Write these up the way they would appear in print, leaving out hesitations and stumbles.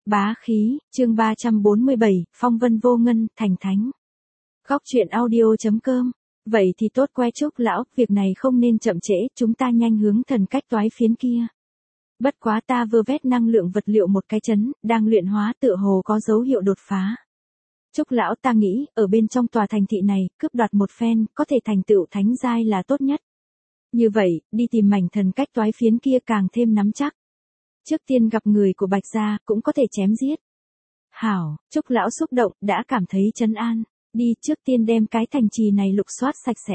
Bá khí, chương 347, phong vân vô ngân, thành thánh. Góc truyện audio.com. Vậy thì tốt que Trúc lão, việc này không nên chậm trễ, chúng ta nhanh hướng thần cách toái phiến kia. Bất quá ta vơ vét năng lượng vật liệu một cái chấn, đang luyện hóa tựa hồ có dấu hiệu đột phá. Trúc lão, ta nghĩ, ở bên trong tòa thành thị này, cướp đoạt một phen, có thể thành tựu thánh giai là tốt nhất. Như vậy, đi tìm mảnh thần cách toái phiến kia càng thêm nắm chắc. Trước tiên gặp người của Bạch gia, cũng có thể chém giết. Hảo, Trúc lão xúc động, đã cảm thấy trấn an. Đi, trước tiên đem cái thành trì này lục soát sạch sẽ.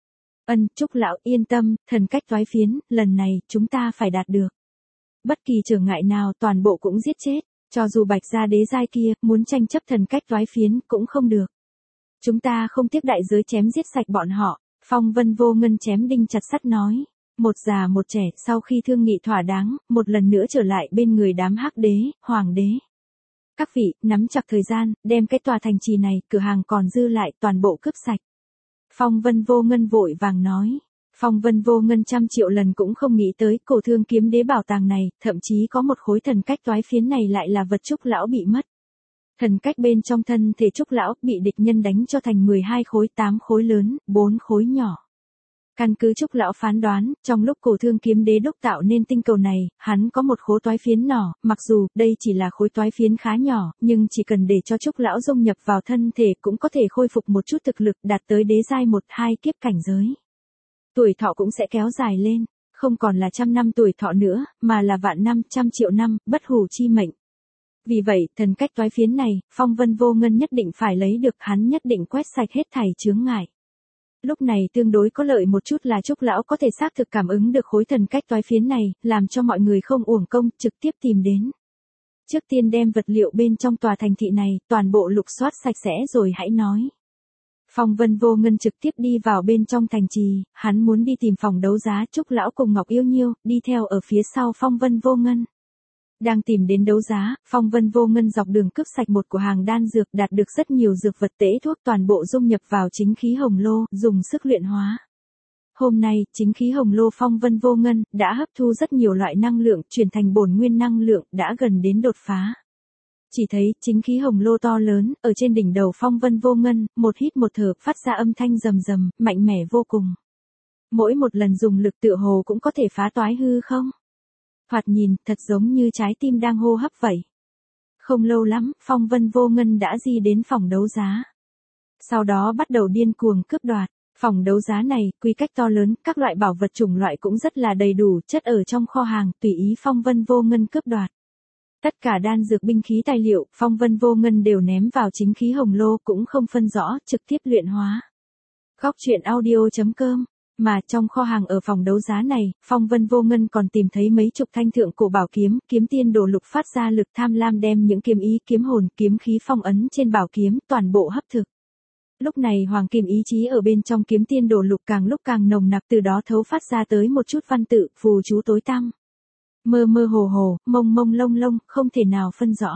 Trúc lão yên tâm, thần cách toái phiến, lần này, chúng ta phải đạt được. Bất kỳ trở ngại nào toàn bộ cũng giết chết, cho dù Bạch gia đế giai kia, muốn tranh chấp thần cách toái phiến, cũng không được. Chúng ta không tiếc đại giới chém giết sạch bọn họ, phong vân vô ngân chém đinh chặt sắt nói. Một già một trẻ, sau khi thương nghị thỏa đáng, một lần nữa trở lại bên người đám hắc đế, hoàng đế. Các vị, nắm chặt thời gian, đem cái tòa thành trì này, cửa hàng còn dư lại, toàn bộ cướp sạch. Phong vân vô ngân vội vàng nói. Phong vân vô ngân 100 triệu lần cũng không nghĩ tới, cổ thương kiếm đế bảo tàng này, thậm chí có một khối thần cách toái phiến này lại là vật Trúc lão bị mất. Thần cách bên trong thân thể Trúc lão, bị địch nhân đánh cho thành 12 khối, 8 khối lớn, 4 khối nhỏ. Căn cứ Trúc lão phán đoán, trong lúc cổ thương kiếm đế đúc tạo nên tinh cầu này, hắn có một khối toái phiến nhỏ, mặc dù đây chỉ là khối toái phiến khá nhỏ, nhưng chỉ cần để cho Trúc lão dung nhập vào thân thể cũng có thể khôi phục một chút thực lực, đạt tới đế giai 1-2 kiếp cảnh giới. Tuổi thọ cũng sẽ kéo dài lên, không còn là 100 năm tuổi thọ nữa, mà là vạn năm, 100 triệu năm, bất hủ chi mệnh. Vì vậy, thần cách toái phiến này, phong vân vô ngân nhất định phải lấy được, hắn nhất định quét sạch hết thảy chướng ngại. Lúc này tương đối có lợi một chút là Trúc lão có thể xác thực cảm ứng được khối thần cách toái phiến này, làm cho mọi người không uổng công, trực tiếp tìm đến. Trước tiên đem vật liệu bên trong tòa thành thị này, toàn bộ lục soát sạch sẽ rồi hãy nói. Phong vân vô ngân trực tiếp đi vào bên trong thành trì, hắn muốn đi tìm phòng đấu giá, Trúc lão cùng Ngọc Yêu Nhiêu, đi theo ở phía sau phong vân vô ngân. Đang tìm đến đấu giá, phong vân vô ngân dọc đường cướp sạch một cửa hàng đan dược, đạt được rất nhiều dược vật tễ thuốc, toàn bộ dung nhập vào chính khí hồng lô, dùng sức luyện hóa. Hôm nay, chính khí hồng lô phong vân vô ngân, đã hấp thu rất nhiều loại năng lượng, chuyển thành bổn nguyên năng lượng, đã gần đến đột phá. Chỉ thấy, chính khí hồng lô to lớn, ở trên đỉnh đầu phong vân vô ngân, một hít một thở, phát ra âm thanh rầm rầm, mạnh mẽ vô cùng. Mỗi một lần dùng lực tựa hồ cũng có thể phá toái hư không? Thoạt nhìn, thật giống như trái tim đang hô hấp vậy. Không lâu lắm, phong vân vô ngân đã di đến phòng đấu giá. Sau đó bắt đầu điên cuồng cướp đoạt. Phòng đấu giá này, quy cách to lớn, các loại bảo vật chủng loại cũng rất là đầy đủ, chất ở trong kho hàng, tùy ý phong vân vô ngân cướp đoạt. Tất cả đan dược binh khí tài liệu, phong vân vô ngân đều ném vào chính khí hồng lô, cũng không phân rõ, trực tiếp luyện hóa. Góc truyện audio.com. Mà trong kho hàng ở phòng đấu giá này, phong vân vô ngân còn tìm thấy mấy chục thanh thượng cổ bảo kiếm, kiếm tiên đồ lục phát ra lực tham lam đem những kiếm ý, kiếm hồn, kiếm khí phong ấn trên bảo kiếm, toàn bộ hấp thực. Lúc này hoàng kim ý chí ở bên trong kiếm tiên đồ lục càng lúc càng nồng nặc, từ đó thấu phát ra tới một chút văn tự, phù chú tối tăm. Mơ mơ hồ hồ, mông mông lông lông, không thể nào phân rõ.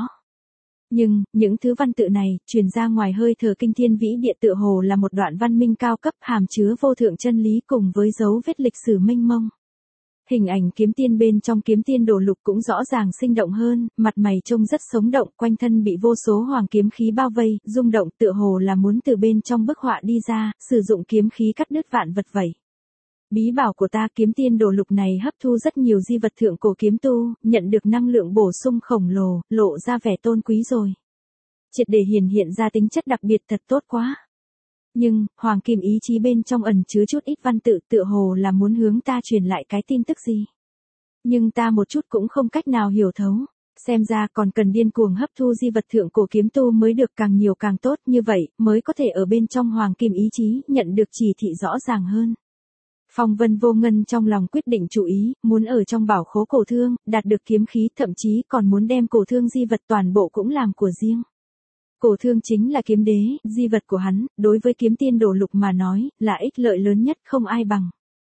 Nhưng, những thứ văn tự này, truyền ra ngoài hơi thở kinh thiên vĩ địa tựa hồ là một đoạn văn minh cao cấp hàm chứa vô thượng chân lý cùng với dấu vết lịch sử mênh mông. Hình ảnh kiếm tiên bên trong kiếm tiên đồ lục cũng rõ ràng sinh động hơn, mặt mày trông rất sống động, quanh thân bị vô số hoàng kiếm khí bao vây, rung động tựa hồ là muốn từ bên trong bức họa đi ra, sử dụng kiếm khí cắt đứt vạn vật vậy. Bí bảo của ta kiếm tiên đồ lục này hấp thu rất nhiều di vật thượng cổ kiếm tu, nhận được năng lượng bổ sung khổng lồ, lộ ra vẻ tôn quý rồi. Triệt để hiện ra tính chất đặc biệt thật tốt quá. Nhưng, hoàng kim ý chí bên trong ẩn chứa chút ít văn tự tựa hồ là muốn hướng ta truyền lại cái tin tức gì. Nhưng ta một chút cũng không cách nào hiểu thấu. Xem ra còn cần điên cuồng hấp thu di vật thượng cổ kiếm tu mới được càng nhiều càng tốt, như vậy mới có thể ở bên trong hoàng kim ý chí nhận được chỉ thị rõ ràng hơn. Phong vân vô ngân trong lòng quyết định chú ý, muốn ở trong bảo khố cổ thương, đạt được kiếm khí, thậm chí còn muốn đem cổ thương di vật toàn bộ cũng làm của riêng. Cổ thương chính là kiếm đế, di vật của hắn, đối với kiếm tiên đồ lục mà nói, là ích lợi lớn nhất không ai bằng.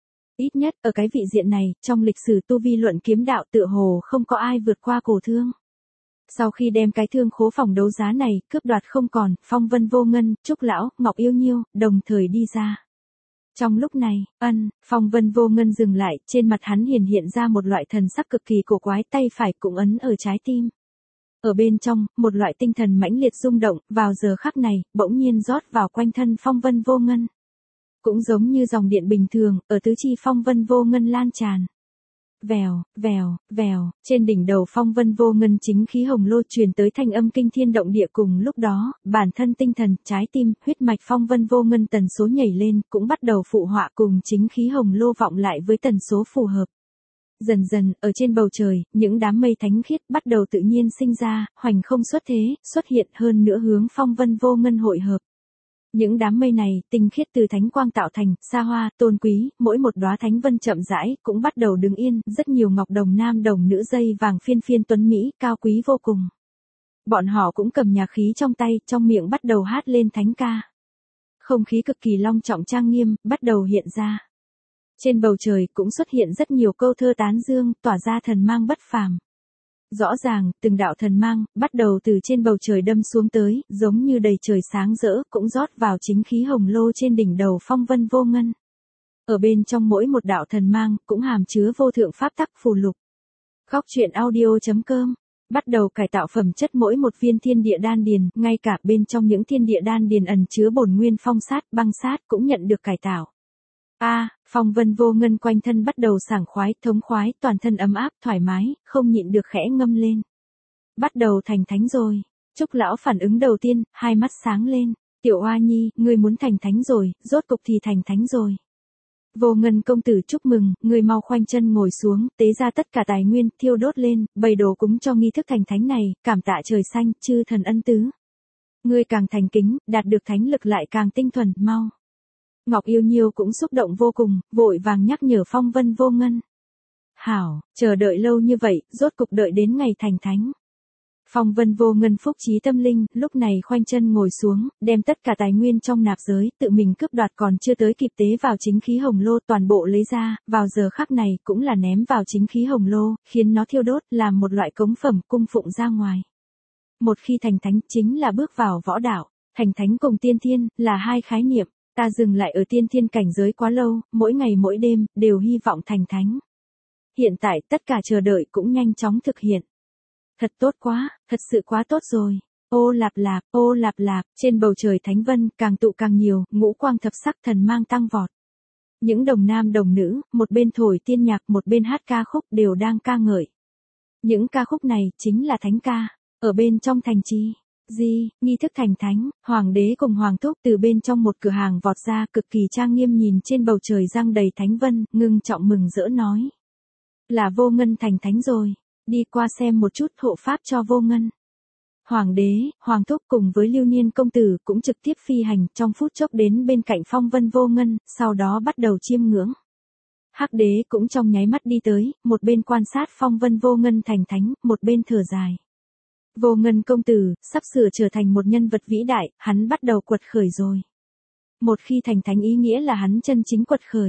Ít nhất, ở cái vị diện này, trong lịch sử tu vi luận kiếm đạo tựa hồ không có ai vượt qua cổ thương. Sau khi đem cái thương khố phòng đấu giá này, cướp đoạt không còn, phong vân vô ngân, Trúc lão, Ngọc Yêu Nhiêu, đồng thời đi ra. Trong lúc này, phong vân vô ngân dừng lại, trên mặt hắn hiện ra một loại thần sắc cực kỳ cổ quái, tay phải cũng ấn ở trái tim. Ở bên trong, một loại tinh thần mãnh liệt rung động, vào giờ khắc này, bỗng nhiên rót vào quanh thân Phong Vân Vô Ngân. Cũng giống như dòng điện bình thường, ở tứ chi Phong Vân Vô Ngân lan tràn. Vèo, vèo, vèo, trên đỉnh đầu Phong Vân Vô Ngân chính khí hồng lô truyền tới thanh âm kinh thiên động địa cùng lúc đó, bản thân tinh thần, trái tim, huyết mạch Phong Vân Vô Ngân tần số nhảy lên, cũng bắt đầu phụ họa cùng chính khí hồng lô vọng lại với tần số phù hợp. Dần dần, ở trên bầu trời, những đám mây thánh khiết bắt đầu tự nhiên sinh ra, hoành không xuất thế, xuất hiện hơn nữa hướng Phong Vân Vô Ngân hội hợp. Những đám mây này, tinh khiết từ thánh quang tạo thành, xa hoa, tôn quý, mỗi một đóa thánh vân chậm rãi, cũng bắt đầu đứng yên, rất nhiều ngọc đồng nam đồng nữ dây vàng phiên phiên tuấn mỹ, cao quý vô cùng. Bọn họ cũng cầm nhạc khí trong tay, trong miệng bắt đầu hát lên thánh ca. Không khí cực kỳ long trọng trang nghiêm, bắt đầu hiện ra. Trên bầu trời cũng xuất hiện rất nhiều câu thơ tán dương, tỏa ra thần mang bất phàm. Rõ ràng, từng đạo thần mang, bắt đầu từ trên bầu trời đâm xuống tới, giống như đầy trời sáng rỡ, cũng rót vào chính khí hồng lô trên đỉnh đầu Phong Vân Vô Ngân. Ở bên trong mỗi một đạo thần mang, cũng hàm chứa vô thượng pháp tắc phù lục. Góc truyện audio.com bắt đầu cải tạo phẩm chất mỗi một viên thiên địa đan điền, ngay cả bên trong những thiên địa đan điền ẩn chứa bổn nguyên phong sát, băng sát cũng nhận được cải tạo. Phong Vân Vô Ngân quanh thân bắt đầu sảng khoái, thống khoái, toàn thân ấm áp, thoải mái, không nhịn được khẽ ngâm lên. Bắt đầu thành thánh rồi. Trúc lão phản ứng đầu tiên, hai mắt sáng lên. Tiểu Oa Nhi, ngươi muốn thành thánh rồi, rốt cục thì thành thánh rồi. Vô Ngân công tử chúc mừng, ngươi mau khoanh chân ngồi xuống, tế ra tất cả tài nguyên, thiêu đốt lên, bày đồ cúng cho nghi thức thành thánh này, cảm tạ trời xanh, chư thần ân tứ. Ngươi càng thành kính, đạt được thánh lực lại càng tinh thuần, mau. Ngọc Yêu Nhiêu cũng xúc động vô cùng, vội vàng nhắc nhở Phong Vân Vô Ngân. Hảo, chờ đợi lâu như vậy, rốt cục đợi đến ngày thành thánh. Phong Vân Vô Ngân phúc trí tâm linh, lúc này khoanh chân ngồi xuống, đem tất cả tài nguyên trong nạp giới, tự mình cướp đoạt còn chưa tới kịp tế vào chính khí hồng lô toàn bộ lấy ra, vào giờ khắc này cũng là ném vào chính khí hồng lô, khiến nó thiêu đốt, làm một loại cống phẩm cung phụng ra ngoài. Một khi thành thánh chính là bước vào võ đạo, thành thánh cùng tiên thiên, là hai khái niệm. Ta dừng lại ở tiên thiên cảnh giới quá lâu, mỗi ngày mỗi đêm, đều hy vọng thành thánh. Hiện tại tất cả chờ đợi cũng nhanh chóng thực hiện. Thật tốt quá, thật sự quá tốt rồi. Ô lạp lạp, trên bầu trời thánh vân, càng tụ càng nhiều, ngũ quang thập sắc thần mang tăng vọt. Những đồng nam đồng nữ, một bên thổi tiên nhạc, một bên hát ca khúc đều đang ca ngợi. Những ca khúc này, chính là thánh ca, ở bên trong thành trì. Nghi thức thành thánh, hoàng đế cùng hoàng thúc từ bên trong một cửa hàng vọt ra cực kỳ trang nghiêm nhìn trên bầu trời giăng đầy thánh vân, ngưng trọng mừng rỡ nói. Là Vô Ngân thành thánh rồi, đi qua xem một chút hộ pháp cho Vô Ngân. Hoàng đế, hoàng thúc cùng với Lưu Niên công tử cũng trực tiếp phi hành trong phút chốc đến bên cạnh Phong Vân Vô Ngân, sau đó bắt đầu chiêm ngưỡng. Hắc đế cũng trong nháy mắt đi tới, một bên quan sát Phong Vân Vô Ngân thành thánh, một bên thở dài. Vô Ngân công tử, sắp sửa trở thành một nhân vật vĩ đại, hắn bắt đầu quật khởi rồi. Một khi thành thánh ý nghĩa là hắn chân chính quật khởi.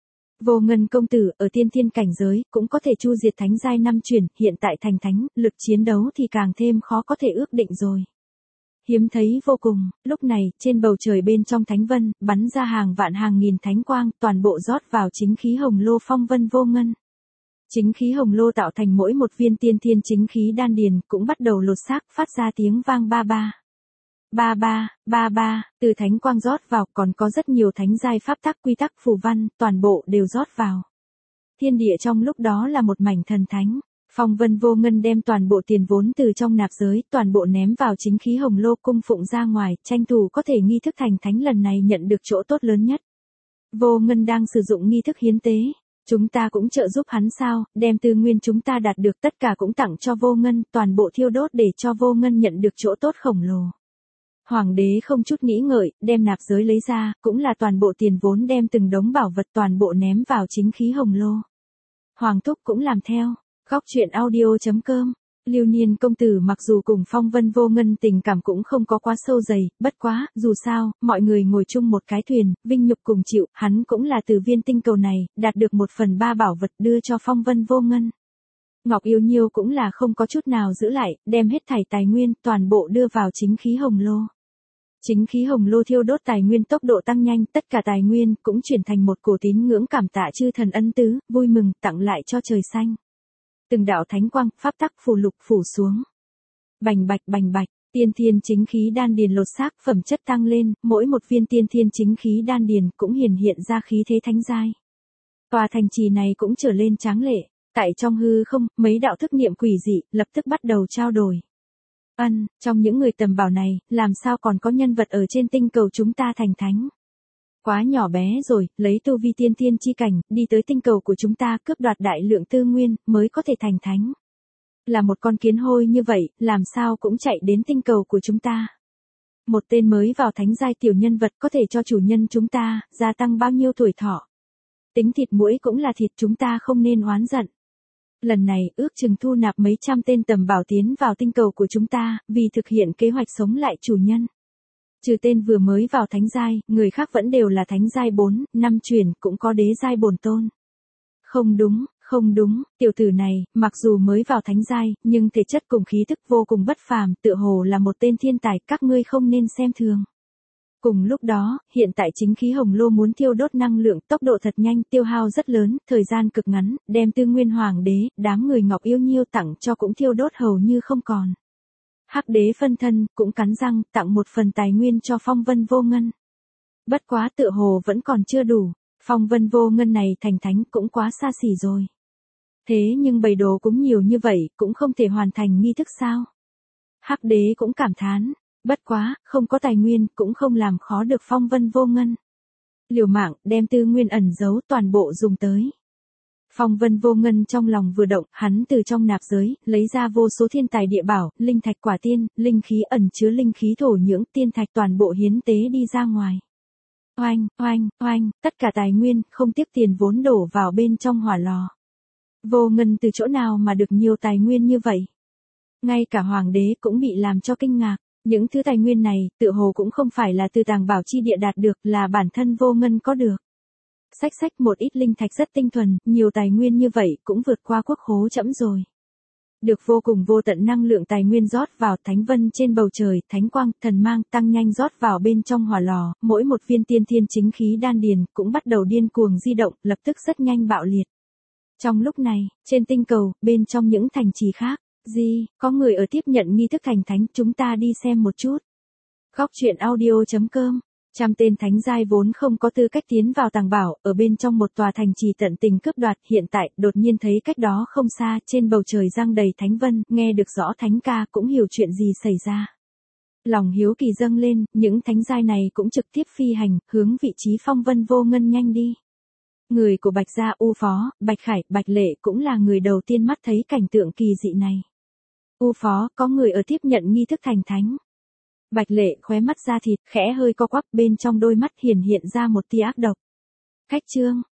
Vô Ngân công tử, ở tiên thiên cảnh giới, cũng có thể chu diệt thánh giai 5 chuyển, hiện tại thành thánh, lực chiến đấu thì càng thêm khó có thể ước định rồi. Hiếm thấy vô cùng, lúc này, trên bầu trời bên trong thánh vân, bắn ra hàng vạn hàng nghìn thánh quang, toàn bộ rót vào chính khí hồng lô Phong Vân Vô Ngân. Chính khí hồng lô tạo thành mỗi một viên tiên thiên chính khí đan điền, cũng bắt đầu lột xác, phát ra tiếng vang ba ba. Ba ba, ba ba, từ thánh quang rót vào, còn có rất nhiều thánh giai pháp tắc quy tắc phù văn, toàn bộ đều rót vào. Thiên địa trong lúc đó là một mảnh thần thánh. Phong Vân Vô Ngân đem toàn bộ tiền vốn từ trong nạp giới, toàn bộ ném vào chính khí hồng lô cung phụng ra ngoài, tranh thủ có thể nghi thức thành thánh lần này nhận được chỗ tốt lớn nhất. Vô Ngân đang sử dụng nghi thức hiến tế. Chúng ta cũng trợ giúp hắn sao, đem tư nguyên chúng ta đạt được tất cả cũng tặng cho Vô Ngân, toàn bộ thiêu đốt để cho Vô Ngân nhận được chỗ tốt khổng lồ. Hoàng đế không chút nghĩ ngợi, đem nạp giới lấy ra, cũng là toàn bộ tiền vốn đem từng đống bảo vật toàn bộ ném vào chính khí hồng lô. Hoàng thúc cũng làm theo. Góc truyện audio.com Lưu Niên công tử mặc dù cùng Phong Vân Vô Ngân tình cảm cũng không có quá sâu dày, bất quá, dù sao, mọi người ngồi chung một cái thuyền, vinh nhục cùng chịu, hắn cũng là từ viên tinh cầu này, đạt được 1/3 bảo vật đưa cho Phong Vân Vô Ngân. Ngọc Yêu Nhiêu cũng là không có chút nào giữ lại, đem hết thảy tài nguyên, toàn bộ đưa vào chính khí hồng lô. Chính khí hồng lô thiêu đốt tài nguyên tốc độ tăng nhanh, tất cả tài nguyên cũng chuyển thành một cổ tín ngưỡng cảm tạ chư thần ân tứ, vui mừng, tặng lại cho trời xanh. Từng đạo thánh quang, pháp tắc phù lục phủ xuống. bành bạch, tiên thiên chính khí đan điền lột xác, phẩm chất tăng lên, mỗi một viên tiên thiên chính khí đan điền cũng hiển hiện ra khí thế thánh giai. Tòa thành trì này cũng trở lên tráng lệ, tại trong hư không, mấy đạo thức niệm quỷ dị, lập tức bắt đầu trao đổi. Trong những người tầm bảo này, làm sao còn có nhân vật ở trên tinh cầu chúng ta thành thánh? Quá nhỏ bé rồi, lấy tu vi tiên thiên chi cảnh, đi tới tinh cầu của chúng ta cướp đoạt đại lượng tư nguyên, mới có thể thành thánh. Là một con kiến hôi như vậy, làm sao cũng chạy đến tinh cầu của chúng ta. Một tên mới vào thánh giai tiểu nhân vật có thể cho chủ nhân chúng ta, gia tăng bao nhiêu tuổi thọ. Tính thịt muỗi cũng là thịt, chúng ta không nên oán giận. Lần này ước chừng thu nạp mấy trăm tên tầm bảo tiến vào tinh cầu của chúng ta, vì thực hiện kế hoạch sống lại chủ nhân. Trừ tên vừa mới vào thánh giai, người khác vẫn đều là thánh giai 4, 5 chuyển, cũng có đế giai bổn tôn. Không đúng, tiểu tử này, mặc dù mới vào thánh giai, nhưng thể chất cùng khí thức vô cùng bất phàm, tựa hồ là một tên thiên tài, các ngươi không nên xem thường. Cùng lúc đó, hiện tại chính khí hồng lô muốn thiêu đốt năng lượng, tốc độ thật nhanh, tiêu hao rất lớn, thời gian cực ngắn, đem tư nguyên hoàng đế, đám người Ngọc Yêu Nhiêu tặng cho cũng thiêu đốt hầu như không còn. Hắc đế phân thân, cũng cắn răng, tặng một phần tài nguyên cho Phong Vân Vô Ngân. Bất quá tựa hồ vẫn còn chưa đủ, Phong Vân Vô Ngân này thành thánh cũng quá xa xỉ rồi. Thế nhưng bầy đồ cũng nhiều như vậy, cũng không thể hoàn thành nghi thức sao? Hắc đế cũng cảm thán, bất quá, không có tài nguyên, cũng không làm khó được Phong Vân Vô Ngân. Liều mạng, đem tư nguyên ẩn giấu toàn bộ dùng tới. Phong Vân Vô Ngân trong lòng vừa động, hắn từ trong nạp giới, lấy ra vô số thiên tài địa bảo, linh thạch quả tiên, linh khí ẩn chứa linh khí thổ nhưỡng, tiên thạch toàn bộ hiến tế đi ra ngoài. Oanh, tất cả tài nguyên, không tiếc tiền vốn đổ vào bên trong hỏa lò. Vô Ngân từ chỗ nào mà được nhiều tài nguyên như vậy? Ngay cả hoàng đế cũng bị làm cho kinh ngạc. Những thứ tài nguyên này, tựa hồ cũng không phải là từ tàng bảo chi địa đạt được, là bản thân Vô Ngân có được. Xách một ít linh thạch rất tinh thuần, nhiều tài nguyên như vậy cũng vượt qua quốc khố trẫm rồi. Được vô cùng vô tận năng lượng tài nguyên rót vào thánh vân trên bầu trời, thánh quang, thần mang tăng nhanh rót vào bên trong hỏa lò, mỗi một viên tiên thiên chính khí đan điền cũng bắt đầu điên cuồng di động, lập tức rất nhanh bạo liệt. Trong lúc này, trên tinh cầu, bên trong những thành trì khác, có người ở tiếp nhận nghi thức thành thánh, chúng ta đi xem một chút. Góc truyện audio.com. Trăm tên thánh giai vốn không có tư cách tiến vào tàng bảo, ở bên trong một tòa thành trì tận tình cướp đoạt, hiện tại, đột nhiên thấy cách đó không xa, trên bầu trời giăng đầy thánh vân, nghe được rõ thánh ca, cũng hiểu chuyện gì xảy ra. Lòng hiếu kỳ dâng lên, những thánh giai này cũng trực tiếp phi hành, hướng vị trí Phong Vân Vô Ngân nhanh đi. Người của Bạch Gia U Phó, Bạch Khải, Bạch Lệ cũng là người đầu tiên mắt thấy cảnh tượng kỳ dị này. U Phó, có người ở tiếp nhận nghi thức thành thánh. Bạch Lệ khóe mắt da thịt, khẽ hơi co quắp, bên trong đôi mắt hiển hiện ra một tia ác độc. Khách trương,